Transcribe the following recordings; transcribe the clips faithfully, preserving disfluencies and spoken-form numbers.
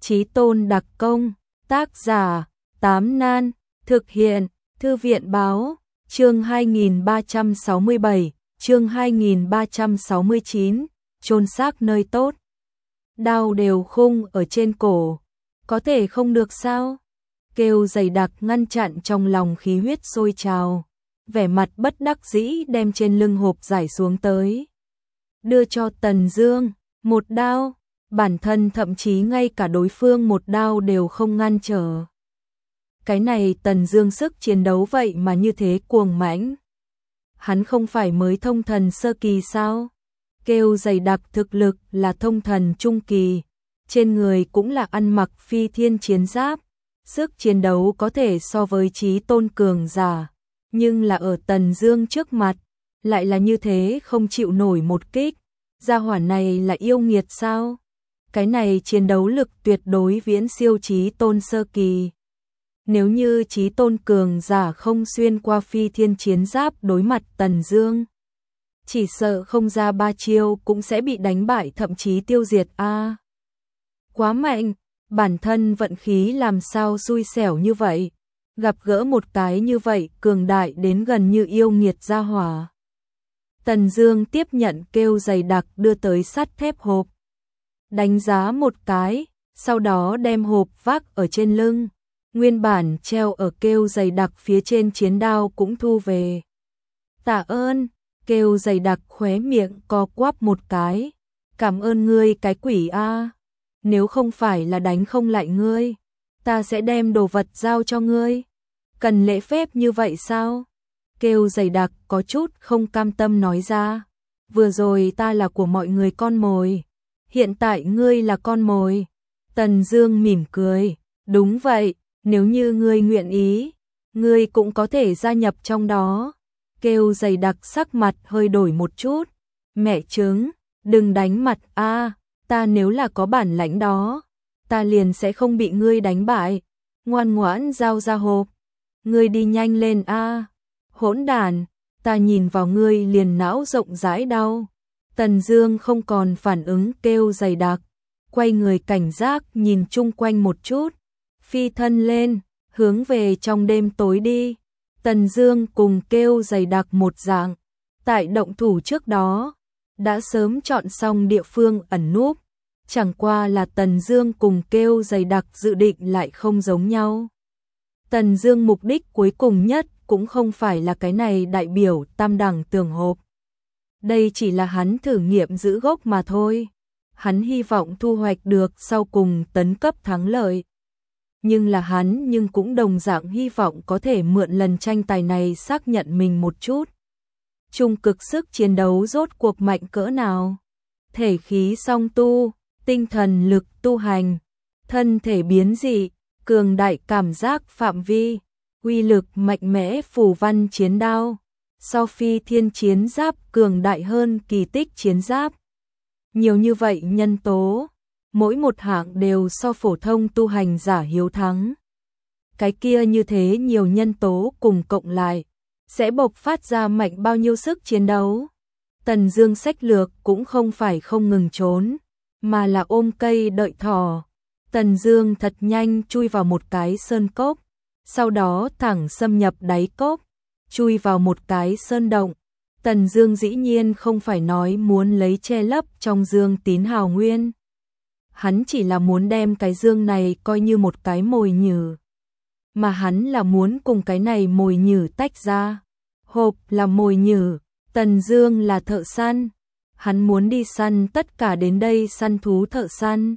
Chí Tôn đặc công, tác giả, Tám Nan, thực hiện, Thư viện báo, chương hai nghìn ba trăm sáu mươi bảy, chương hai nghìn ba trăm sáu mươi chín, chôn xác nơi tốt. Đao đều khung ở trên cổ, có thể không được sao? Kêu dày đặc ngăn chặn trong lòng khí huyết sôi trào, vẻ mặt bất đắc dĩ đem trên lưng hộp giải xuống tới. Đưa cho Tần Dương, một đao, bản thân thậm chí ngay cả đối phương một đao đều không ngăn trở. Cái này Tần Dương sức chiến đấu vậy mà như thế cuồng mãnh. Hắn không phải mới thông thần sơ kỳ sao? Kêu dày đặc thực lực là thông thần trung kỳ, trên người cũng là ăn mặc phi thiên chiến giáp, sức chiến đấu có thể so với Chí Tôn cường giả, nhưng là ở Tần Dương trước mặt, lại là như thế không chịu nổi một kích. Gia hỏa này là yêu nghiệt sao? Cái này chiến đấu lực tuyệt đối viễn siêu Chí Tôn sơ kỳ. Nếu như Chí Tôn cường giả không xuyên qua phi thiên chiến giáp đối mặt Tần Dương, chỉ sợ không ra ba chiêu cũng sẽ bị đánh bại thậm chí tiêu diệt a. À, quá mạnh, bản thân vận khí làm sao xui xẻo như vậy, gặp gỡ một cái như vậy cường đại đến gần như yêu nghiệt gia hỏa. Tần Dương tiếp nhận kêu dày đặc đưa tới sắt thép hộp, đánh giá một cái, sau đó đem hộp vác ở trên lưng, nguyên bản treo ở kêu dày đặc phía trên chiến đao cũng thu về. Tạ ơn. Kêu dày đặc khóe miệng co quắp một cái, cảm ơn ngươi cái quỷ a, nếu không phải là đánh không lại ngươi, ta sẽ đem đồ vật giao cho ngươi. Cần lễ phép như vậy sao? Kêu dày đặc có chút không cam tâm nói ra, vừa rồi ta là của mọi người con mồi, hiện tại ngươi là con mồi. Tần Dương mỉm cười, đúng vậy, nếu như ngươi nguyện ý, ngươi cũng có thể gia nhập trong đó. Kêu dày đặc sắc mặt hơi đổi một chút, mẹ trứng, đừng đánh mặt a, ta nếu là có bản lãnh đó, ta liền sẽ không bị ngươi đánh bại, ngoan ngoãn giao ra hộp, ngươi đi nhanh lên a, hỗn đản, ta nhìn vào ngươi liền não rộng rãi đau. Tần Dương không còn phản ứng kêu dày đặc, quay người cảnh giác nhìn chung quanh một chút, phi thân lên, hướng về trong đêm tối đi. Tần Dương cùng kêu dày đặc một dạng, tại động thủ trước đó, đã sớm chọn xong địa phương ẩn núp, chẳng qua là Tần Dương cùng kêu dày đặc dự định lại không giống nhau. Tần Dương mục đích cuối cùng nhất cũng không phải là cái này đại biểu tam đẳng tường hộp. Đây chỉ là hắn thử nghiệm giữ gốc mà thôi. Hắn hy vọng thu hoạch được sau cùng tấn cấp thắng lợi. Nhưng là hắn nhưng cũng đồng dạng hy vọng có thể mượn lần tranh tài này xác nhận mình một chút. Trung cực sức chiến đấu rốt cuộc mạnh cỡ nào? Thể khí song tu, tinh thần lực tu hành, thân thể biến dị, cường đại cảm giác phạm vi, uy lực mạnh mẽ phù văn chiến đao, so phi thiên chiến giáp cường đại hơn kỳ tích chiến giáp. Nhiều như vậy nhân tố, mỗi một hạng đều so phổ thông tu hành giả hiếu thắng. Cái kia như thế nhiều nhân tố cùng cộng lại, sẽ bộc phát ra mạnh bao nhiêu sức chiến đấu. Tần Dương sách lược cũng không phải không ngừng trốn, mà là ôm cây đợi thỏ. Tần Dương thật nhanh chui vào một cái sơn cốc, sau đó thẳng xâm nhập đáy cốc, chui vào một cái sơn động. Tần Dương dĩ nhiên không phải nói muốn lấy che lấp trong dương tín hào nguyên. Hắn chỉ là muốn đem cái dương này coi như một cái mồi nhử. Mà hắn là muốn cùng cái này mồi nhử tách ra. Hộp là mồi nhử, Tần Dương là thợ săn. Hắn muốn đi săn tất cả đến đây săn thú thợ săn.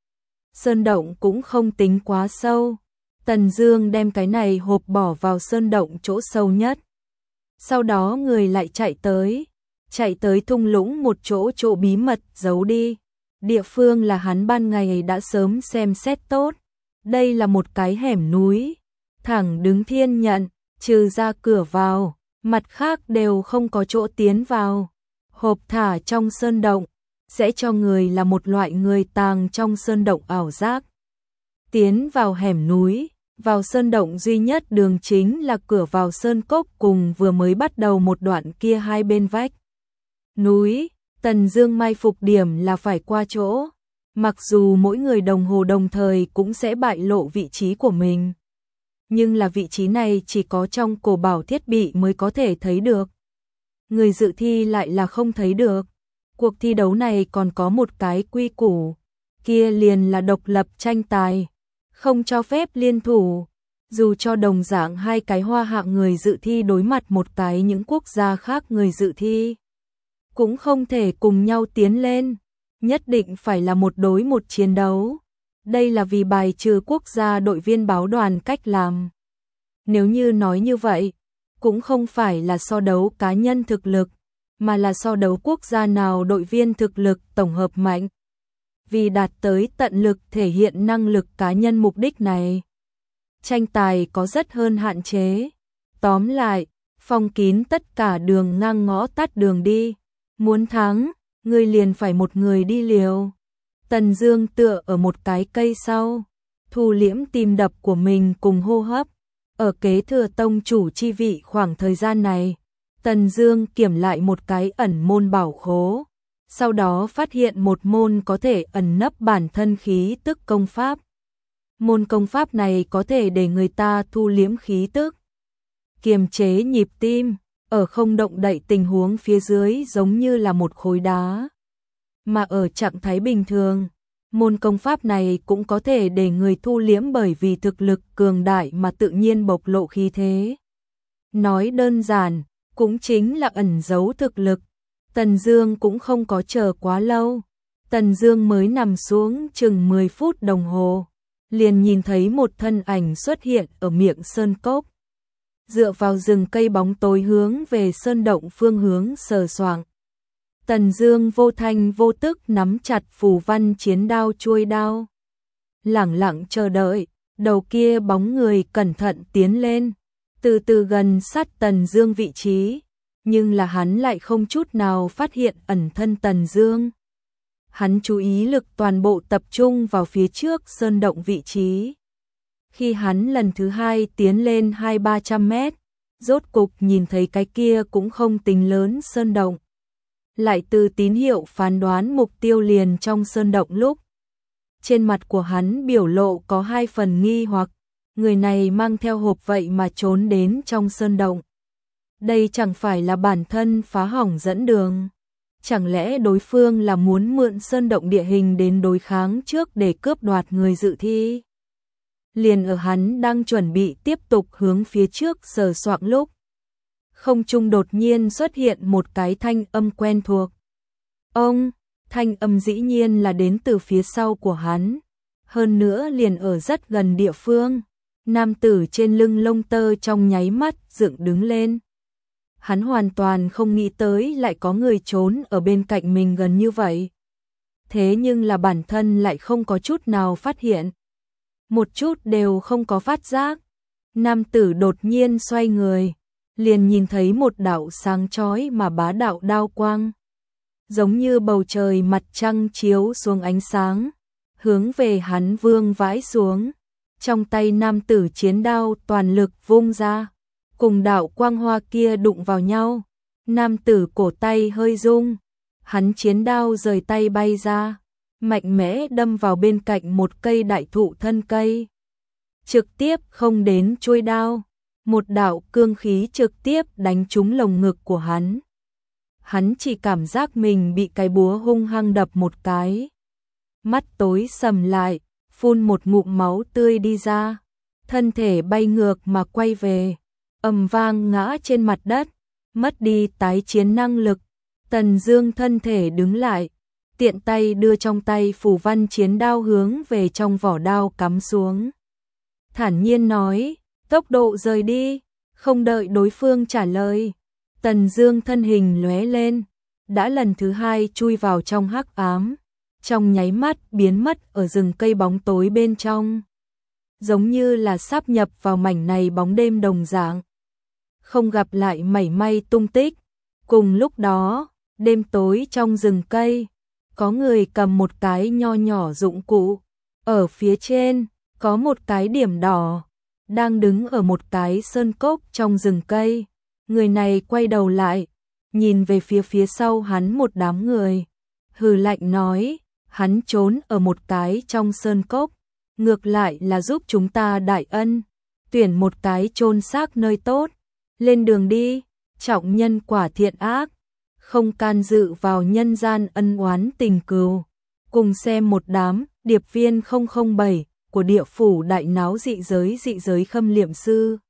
Sơn động cũng không tính quá sâu. Tần Dương đem cái này hộp bỏ vào sơn động chỗ sâu nhất. Sau đó người lại chạy tới, chạy tới thung lũng một chỗ chỗ bí mật giấu đi. Địa phương là hắn ban ngày đã sớm xem xét tốt. Đây là một cái hẻm núi, thẳng đứng thiên nhận, trừ ra cửa vào, mặt khác đều không có chỗ tiến vào. Hộp thả trong sơn động, sẽ cho người là một loại người tàng trong sơn động ảo giác. Tiến vào hẻm núi, vào sơn động duy nhất đường chính là cửa vào sơn cốc cùng vừa mới bắt đầu một đoạn kia hai bên vách núi. Tần Dương mai phục điểm là phải qua chỗ Mặc dù mỗi người đồng hồ đồng thời cũng sẽ bại lộ vị trí của mình, nhưng là vị trí này chỉ có trong cổ bảo thiết bị mới có thể thấy được. Người dự thi lại là không thấy được. Cuộc thi đấu này còn có một cái quy củ, kia liền là độc lập tranh tài, không cho phép liên thủ. Dù cho đồng dạng hai cái hoa hạng người dự thi đối mặt một cái những quốc gia khác người dự thi, cũng không thể cùng nhau tiến lên, nhất định phải là một đối một chiến đấu. Đây là vì bài trừ quốc gia đội viên báo đoàn cách làm. Nếu như nói như vậy, cũng không phải là so đấu cá nhân thực lực, mà là so đấu quốc gia nào đội viên thực lực tổng hợp mạnh. Vì đạt tới tận lực thể hiện năng lực cá nhân mục đích này, tranh tài có rất hơn hạn chế. Tóm lại, phong kín tất cả đường ngang ngõ tắt đường đi. Muốn thắng, người liền phải một người đi liều. Tần Dương tựa ở một cái cây sau, thu liễm tim đập của mình cùng hô hấp. Ở kế thừa tông chủ chi vị khoảng thời gian này, Tần Dương kiểm lại một cái ẩn môn bảo khố, sau đó phát hiện một môn có thể ẩn nấp bản thân khí tức công pháp. Môn công pháp này có thể để người ta thu liễm khí tức, kiềm chế nhịp tim, ở không động đậy tình huống phía dưới giống như là một khối đá. Mà ở trạng thái bình thường, môn công pháp này cũng có thể để người thu liễm bởi vì thực lực cường đại mà tự nhiên bộc lộ khí thế. Nói đơn giản, cũng chính là ẩn giấu thực lực. Tần Dương cũng không có chờ quá lâu. Tần Dương mới nằm xuống chừng mười phút đồng hồ, liền nhìn thấy một thân ảnh xuất hiện ở miệng sơn cốc. Dựa vào rừng cây bóng tối hướng về sơn động phương hướng sờ soạng. Tần Dương vô thanh vô tức nắm chặt phù văn chiến đao chuôi đao, lẳng lặng chờ đợi. Đầu kia bóng người cẩn thận tiến lên, từ từ gần sát Tần Dương vị trí, nhưng là hắn lại không chút nào phát hiện ẩn thân Tần Dương. Hắn chú ý lực toàn bộ tập trung vào phía trước sơn động vị trí. Khi hắn lần thứ hai tiến lên hai ba trăm mét, rốt cục nhìn thấy cái kia cũng không tính lớn sơn động. Lại từ tín hiệu phán đoán mục tiêu liền trong sơn động lúc. Trên mặt của hắn biểu lộ có hai phần nghi hoặc, người này mang theo hộp vậy mà trốn đến trong sơn động. Đây chẳng phải là bản thân phá hỏng dẫn đường. Chẳng lẽ đối phương là muốn mượn sơn động địa hình đến đối kháng trước để cướp đoạt người dự thi? Liền ở hắn đang chuẩn bị tiếp tục hướng phía trước sờ soạng lúc, không trung đột nhiên xuất hiện một cái thanh âm quen thuộc. Ông, thanh âm dĩ nhiên là đến từ phía sau của hắn, hơn nữa liền ở rất gần địa phương. Nam tử trên lưng lông tơ trong nháy mắt dựng đứng lên. Hắn hoàn toàn không nghĩ tới lại có người trốn ở bên cạnh mình gần như vậy. Thế nhưng là bản thân lại không có chút nào phát hiện. Một chút đều không có phát giác. Nam tử đột nhiên xoay người, liền nhìn thấy một đạo sáng chói mà bá đạo đao quang, giống như bầu trời mặt trăng chiếu xuống ánh sáng, hướng về hắn vương vãi xuống. Trong tay nam tử chiến đao toàn lực vung ra, cùng đạo quang hoa kia đụng vào nhau. Nam tử cổ tay hơi rung, hắn chiến đao rời tay bay ra, mạnh mẽ đâm vào bên cạnh một cây đại thụ thân cây, trực tiếp không đến chuôi đao. Một đạo cương khí trực tiếp đánh trúng lồng ngực của hắn. Hắn chỉ cảm giác mình bị cái búa hung hăng đập một cái. Mắt tối sầm lại, phun một ngụm máu tươi đi ra. Thân thể bay ngược mà quay về, ầm vang ngã trên mặt đất, mất đi tái chiến năng lực. Tần Dương thân thể đứng lại, tiện tay đưa trong tay phù văn chiến đao hướng về trong vỏ đao cắm xuống. Thản nhiên nói, tốc độ rời đi, không đợi đối phương trả lời. Tần Dương thân hình lóe lên, đã lần thứ hai chui vào trong hắc ám, trong nháy mắt biến mất ở rừng cây bóng tối bên trong, giống như là sáp nhập vào mảnh này bóng đêm đồng dạng, không gặp lại mảy may tung tích. Cùng lúc đó, đêm tối trong rừng cây, có người cầm một cái nho nhỏ dụng cụ, ở phía trên có một cái điểm đỏ, đang đứng ở một cái sơn cốc trong rừng cây. Người này quay đầu lại, nhìn về phía phía sau hắn một đám người, hừ lạnh nói, hắn trốn ở một cái trong sơn cốc, ngược lại là giúp chúng ta đại ân, tuyển một cái chôn xác nơi tốt, lên đường đi, trọng nhân quả thiện ác, không can dự vào nhân gian ân oán tình cừu. Cùng xem một đám điệp viên không không bảy của địa phủ đại náo dị giới dị giới khâm liệm sư.